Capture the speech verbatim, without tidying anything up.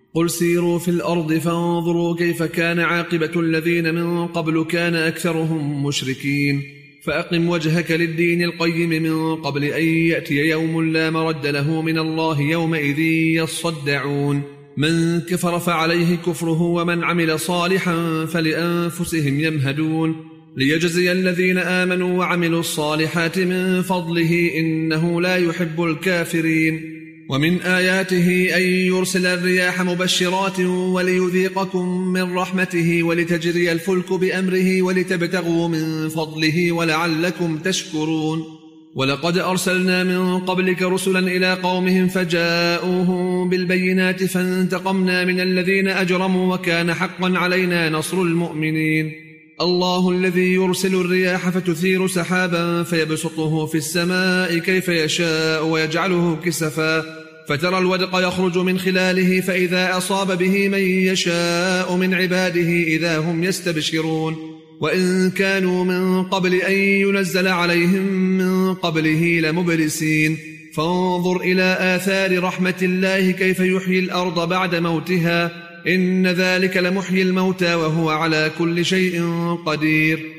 قل سيروا في الأرض فانظروا كيف كان عاقبة الذين من قبل كان أكثرهم مشركين فأقم وجهك للدين القيم من قبل أن يأتي يوم لا مرد له من الله يومئذ يصدعون من كفر فعليه كفره ومن عمل صالحا فلأنفسهم يمهدون ليجزي الذين آمنوا وعملوا الصالحات من فضله إنه لا يحب الكافرين ومن آياته أن يرسل الرياح مبشرات وليذيقكم من رحمته ولتجري الفلك بأمره ولتبتغوا من فضله ولعلكم تشكرون ولقد أرسلنا من قبلك رسلا إلى قومهم فجاءوهم بالبينات فانتقمنا من الذين أجرموا وكان حقا علينا نصر المؤمنين الله الذي يرسل الرياح فتثير سحابا فيبسطه في السماء كيف يشاء ويجعله كسفا فترى الودق يخرج من خلاله فإذا أصاب به من يشاء من عباده إذا هم يستبشرون وإن كانوا من قبل أن ينزل عليهم من قبله لمبلسين فانظر إلى آثار رحمة الله كيف يحيي الأرض بعد موتها إن ذلك لمحيي الموتى وهو على كل شيء قدير